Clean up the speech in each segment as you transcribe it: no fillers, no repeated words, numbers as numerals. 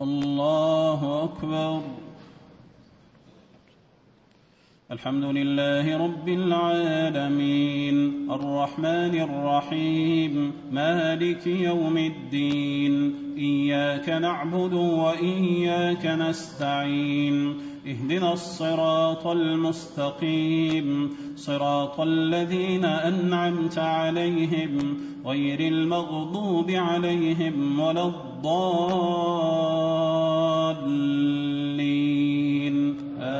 الله أكبر. الحمد لله رب العالمين الرحمن الرحيم مالك يوم الدين إياك نعبد وإياك نستعين اهدنا الصراط المستقيم صراط الذين أنعمت عليهم غير المغضوب عليهم ولا الضالين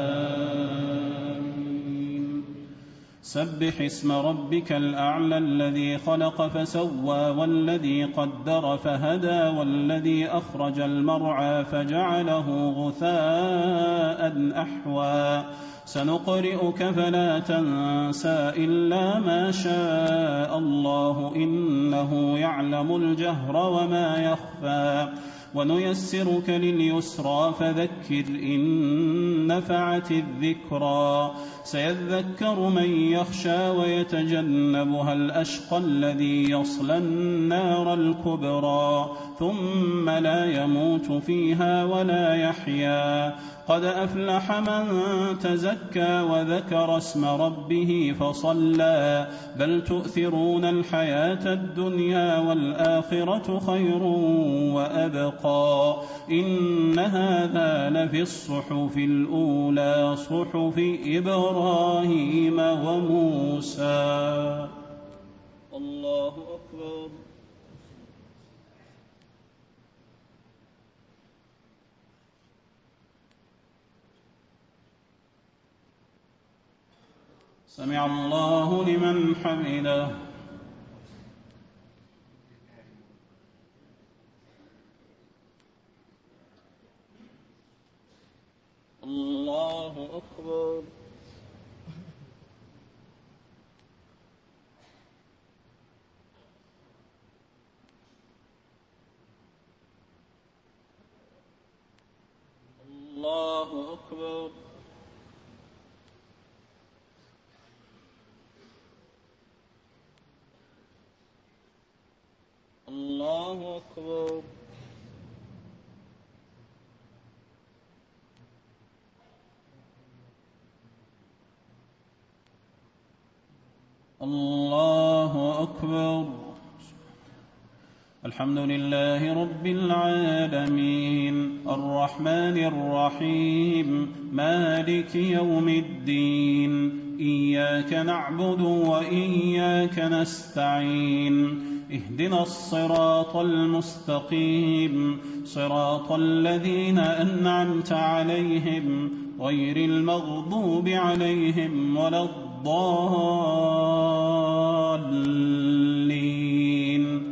آمين. سبح اسم ربك الأعلى الذي خلق فسوى والذي قدر فهدى والذي أخرج المرعى فجعله غثاء أحوى سنقرئك فلا تنسى إلا ما شاء الله إنه يعلم الجهر وما يخفى ونيسرك لليسرى فذكر إن نفعت الذكرى سيذكر من يخشى ويتجنبها الأشقى الذي يصلى النار الكبرى ثم لا يموت فيها ولا يحيا قد أفلح من تزكى وذكر اسم ربه فصلى بل تؤثرون الحياة الدنيا والآخرة خير وأبقى إن هذا لفي الصحف الأولى صحف إبراهيم وموسى. الله أكبر. سمع الله لمن حمده. الله أكبر. الله أكبر. الله أكبر. الله أكبر. الحمد لله رب العالمين الرحمن الرحيم مالك يوم الدين إياك نعبد وإياك نستعين اهدنا الصراط المستقيم صراط الذين أنعمت عليهم غير المغضوب عليهم ولا الضالين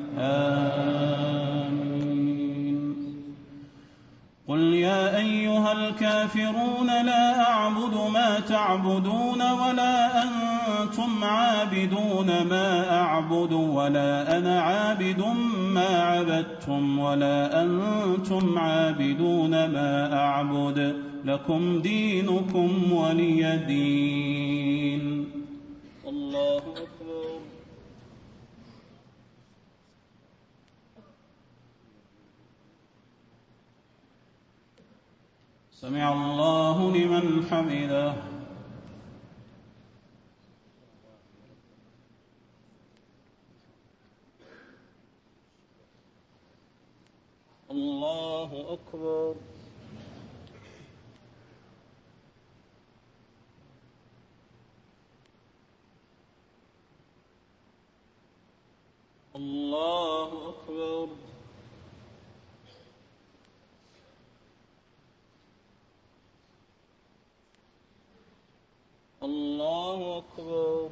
آمين. قل يا أيها الكافرون لا أعبد ما تعبدون ولا أنتم عابدون ما أعبد ولا أنا عابد ما عبدتم ولا أنتم عابدون ما أعبد لكم دينكم ولي دين. الله أكبر. سمع الله لمن حمده. الله أكبر. الله أكبر. الله أكبر.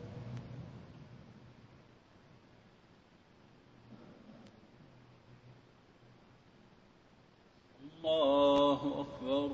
الله أكبر.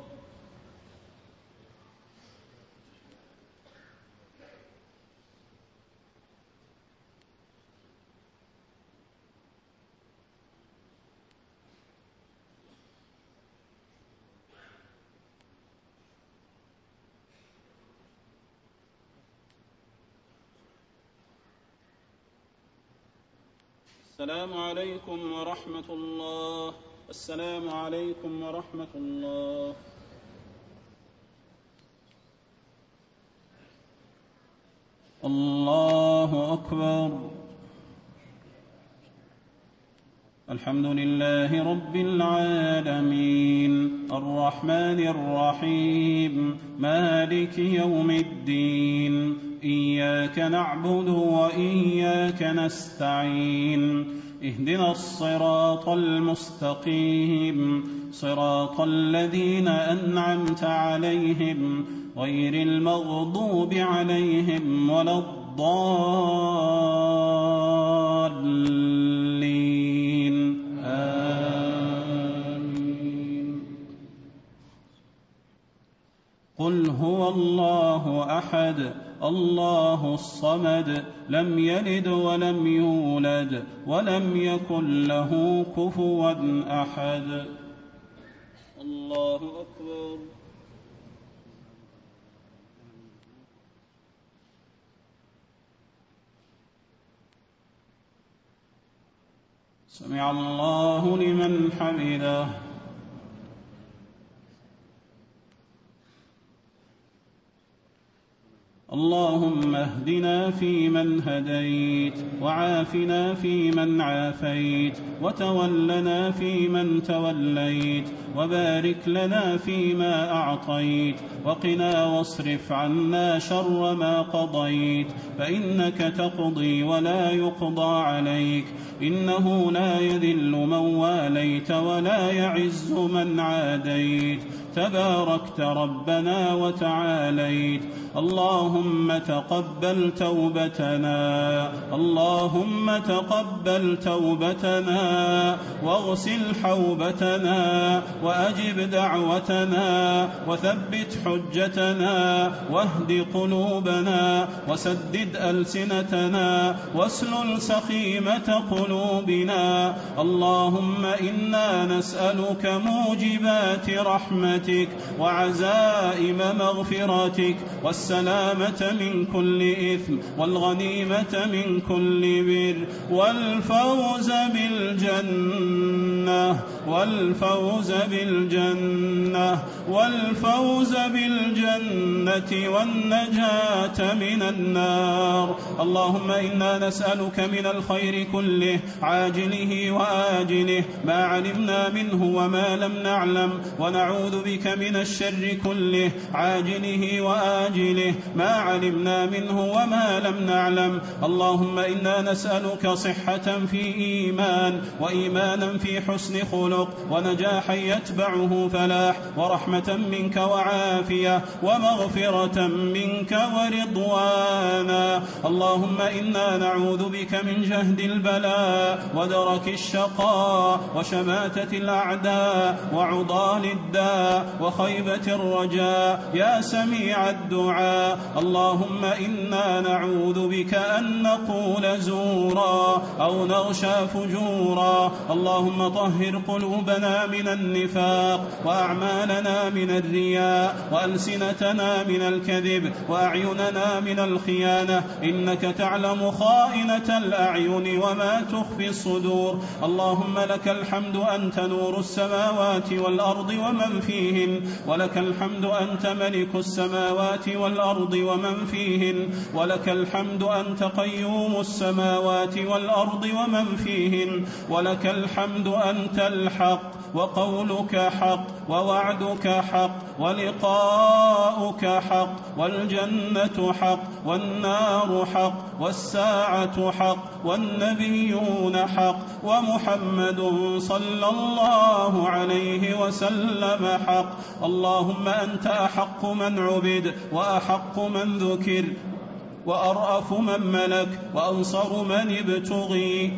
السلام عليكم ورحمة الله السلام عليكم ورحمة الله. الله أكبر. الحمد لله رب العالمين الرحمن الرحيم مالك يوم الدين إياك نعبد وإياك نستعين اهدنا الصراط المستقيم صراط الذين أنعمت عليهم غير المغضوب عليهم ولا الضالين آمين. قل هو الله أحد الله الصمد لم يلد ولم يولد ولم يكن له كفوا أحد. الله أكبر. سمع الله لمن حمده. اللهم اهدنا فيمن هديت وعافنا فيمن عافيت وتولنا فيمن توليت وبارك لنا فيما أعطيت وقنا واصرف عنا شر ما قضيت فإنك تقضي ولا يقضى عليك إنه لا يذل من واليت ولا يعز من عاديت تباركت ربنا وتعاليت. اللهم تقبل توبتنا اللهم تقبل توبتنا واغسل حوبتنا وأجب دعوتنا وثبت حجتنا واهد قلوبنا وسدد ألسنتنا واسلل سخيمة قلوبنا. اللهم إنا نسألك موجبات رحمتك وعزائم مغفرتك والسلامة من كل إثم والغنيمة من كل بر والفوز بالجنة والنجاة من النار. اللهم إنا نسألك من الخير كله عاجله وآجله ما علمنا منه وما لم نعلم ونعوذ بك من الشر كله عاجله وآجله ما علمنا منه وما لم نعلم. اللهم إنا نسألك صحة في إيمان وإيمانا في حسن خلق ونجاحا يتبعه فلاح ورحمة منك وعافية ومغفرة منك ورضوانا. اللهم إنا نعوذ بك من جهد البلاء ودرك الشقاء وشماتة الأعداء وعضال الداء وخيبة الرجاء يا سميع الدعاء. اللهم إنا نعوذ بك أن نقول زورا أو نغشى فجورا. اللهم طهر قلوبنا من النفاق وأعمالنا من الرياء وألسنتنا من الكذب وأعيننا من الخيانة إنك تعلم خائنة الأعين وما تخفي الصدور. اللهم لك الحمد أنت نور السماوات والأرض ومن فيهن ولك الحمد أنت ملك السماوات والأرض ومن فيهن ولك الحمد أنت قيوم السماوات والأرض ومن فيهن ولك الحمد أنت الحق وقولك حق ووعدك حق ولقاؤك حق والجنة حق والنار حق والساعة حق والنبيون حق ومحمد صلى الله عليه وسلم حق. اللهم أنت أحق من عبد وأحق من ذكر وأرأف من ملك وأنصر من ابتغي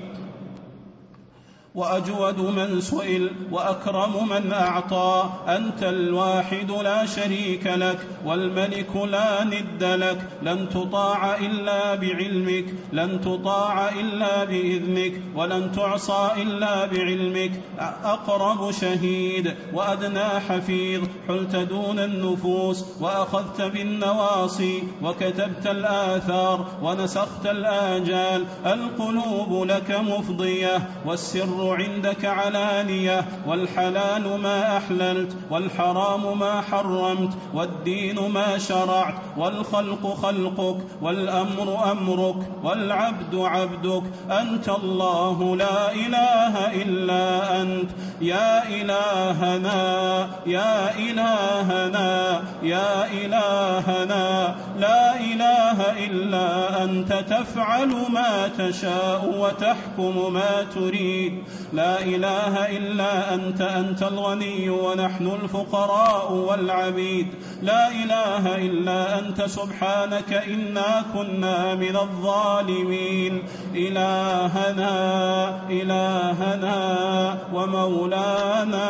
وأجود من سئل وأكرم من أعطى. أنت الواحد لا شريك لك والملك لا ند لك لن تطاع إلا بعلمك لن تطاع إلا بإذنك ولن تعصى إلا بعلمك. أقرب شهيد وأدنى حفيظ حلت دون النفوس وأخذت بالنواصي وكتبت الآثار ونسخت الآجال. القلوب لك مفضية والسر والسر عندك علانية، والحلال ما أحللت، والحرام ما حرمت، والدين ما شرعت، والخلق خلقك، والأمر أمرك، والعبد عبدك. أنت الله لا إله إلا أنت، يا إلهنا يا إلهنا يا إلهنا، لا إله إلا أنت، تفعل ما تشاء وتحكم ما تريد. لا إله إلا أنت، أنت الغني ونحن الفقراء والعبيد. لا إله إلا أنت، سبحانك إنا كنا من الظالمين. إلهنا إلهنا ومولانا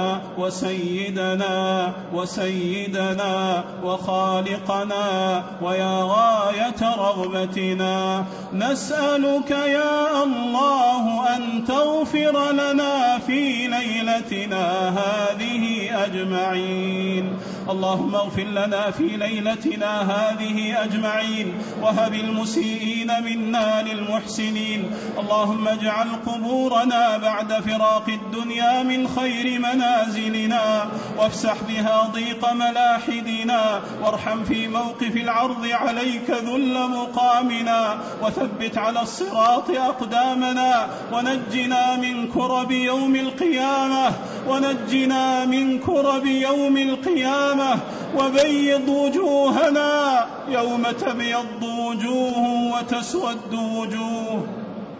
وسيدنا وسيدنا وخالقنا ويا غاية رغبتنا، نسألك يا الله أن تغفر لنا في ليلتنا هذه أجمعين. اللهم اغفر لنا في ليلتنا هذه أجمعين، وهب المسيئين منا للمحسنين. اللهم اجعل قبورنا بعد فراق الدنيا من خير منازلنا، وافسح بها ضيق ملاحدنا، وارحم في موقف العرض عليك ذل مقامنا، وثبت على الصراط أقدامنا، ونجنا من كرب يوم القيامة، ونجنا من كرب يوم القيامة، وبيض وجوهنا يوم تبيض وجوه وتسود وجوه.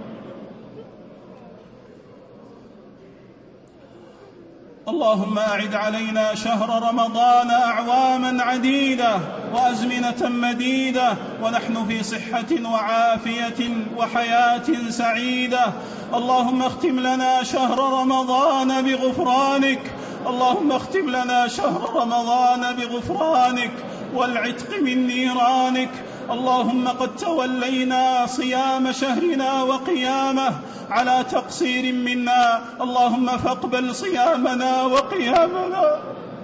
اللهم أعد علينا شهر رمضان أعواما عديدة وأزمنة مديدة، ونحن في صحة وعافية وحياة سعيدة. اللهم اختم لنا شهر رمضان بغفرانك، اللهم اختم لنا شهر رمضان بغفرانك والعتق من نيرانك. اللهم قد تولينا صيام شهرنا وقيامه على تقصير منا، اللهم فاقبل صيامنا وقيامنا.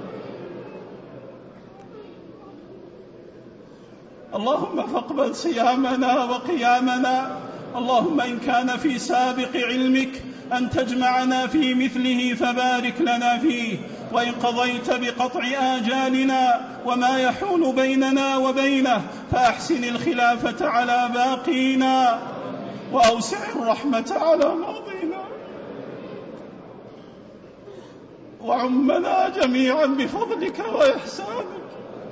اللهم فاقبل صيامنا وقيامنا. اللهم إن كان في سابق علمك أن تجمعنا في مثله فبارك لنا فيه، وإن قضيت بقطع آجالنا وما يحول بيننا وبينه فأحسن الخلافة على باقينا، وأوسع الرحمة على ماضينا، وعمنا جميعا بفضلك وإحسانك،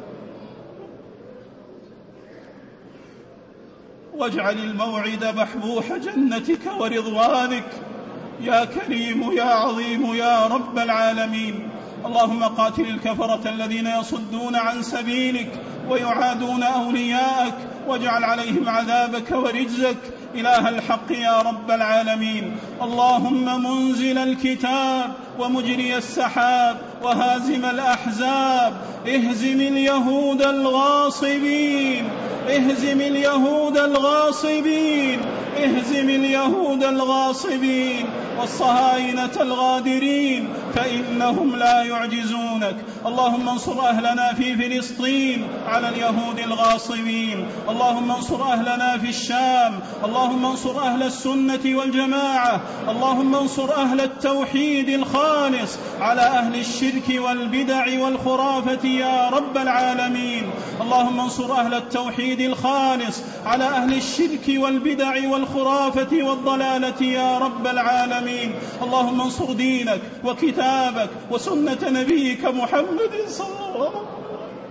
واجعل الموعد بحبوح جنتك ورضوانك يا كريم يا عظيم يا رب العالمين. اللهم قاتل الكفرة الذين يصدون عن سبيلك ويعادون أولياءك، واجعل عليهم عذابك ورجزك إله الحق يا رب العالمين. اللهم منزل الكتاب ومجري السحاب وهازم الأحزاب، اهزم اليهود الغاصبين، اهزم اليهود الغاصبين، اهزم اليهود الغاصبين والصهاينة الغادرين، فإنهم لا يعجزونك. اللهم انصر أهلنا في فلسطين على اليهود الغاصبين، اللهم انصر أهلنا في الشام، اللهم انصر أهل السنة والجماعة، اللهم انصر أهل التوحيد الخالص على أهل الشرك والبدع والخرافة يا رب العالمين. اللهم انصر أهل التوحيد الخالص على أهل الشرك والبدع والخرافة والضلالة يا رب العالمين. اللهم انصر دينك وكتابك وسنة نبيك محمد صلى الله عليه وسلم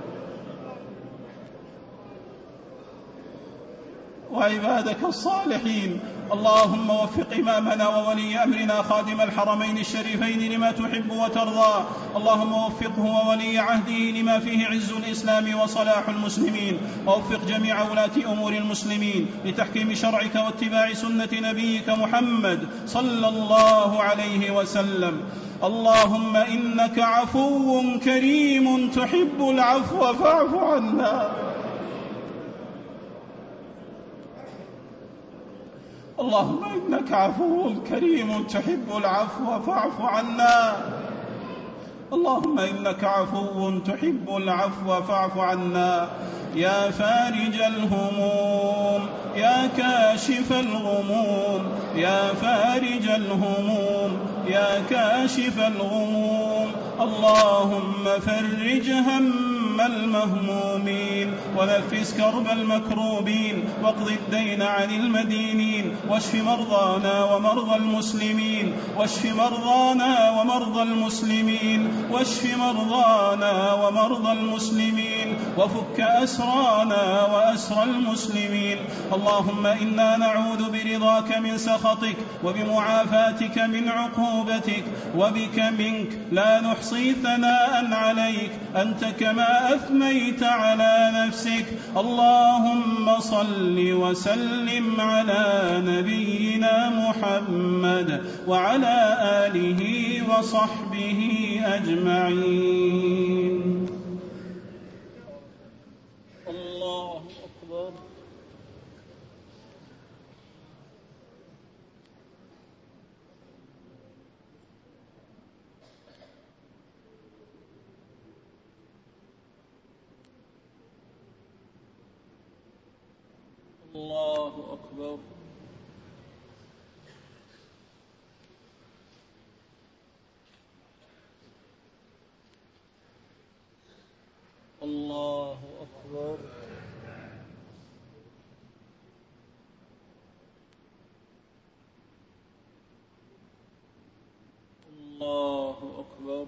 وعبادك الصالحين. اللهم وفق إمامنا وولي أمرنا خادم الحرمين الشريفين لما تحب وترضى، اللهم وفقه وولي عهده لما فيه عز الإسلام وصلاح المسلمين، ووفق جميع ولاة أمور المسلمين لتحكيم شرعك واتباع سنة نبيك محمد صلى الله عليه وسلم. اللهم إنك عفو كريم تحب العفو فاعف عنا. اللهم إنك عفو كريم تحب العفو فاعف عنا. اللهم إنك عفو تحب العفو فاعف عنا. يا فارج الهموم يا كاشف الغموم يا فارج الهموم يا كاشف الغموم اللهم فرج هم المهمومين ونفس كرب المكروبين واقض الدين عن المدينين واشف مرضانا ومرضى المسلمين واشف مرضانا ومرضى المسلمين واشف مرضانا ومرضى المسلمين وفك أسرانا وأسر المسلمين اللهم إنا نعوذ برضاك من سخطك وبمعافاتك من عقوبتك وبك منك لا نحصي ثناء عليك أنت كما أثنيت على نفسك اللهم صل وسلم على نبينا محمد وعلى آله وصحبه أجمعين. الله أكبر. الله أكبر. الله أكبر. الله أكبر.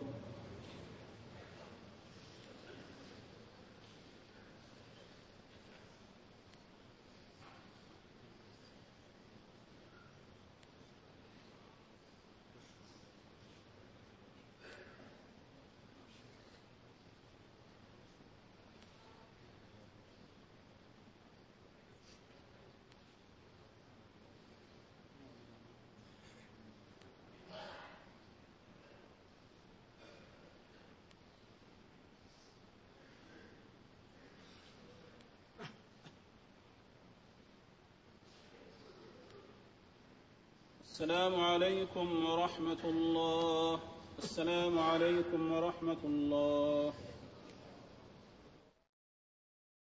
السلام عليكم ورحمة الله. السلام عليكم ورحمة الله.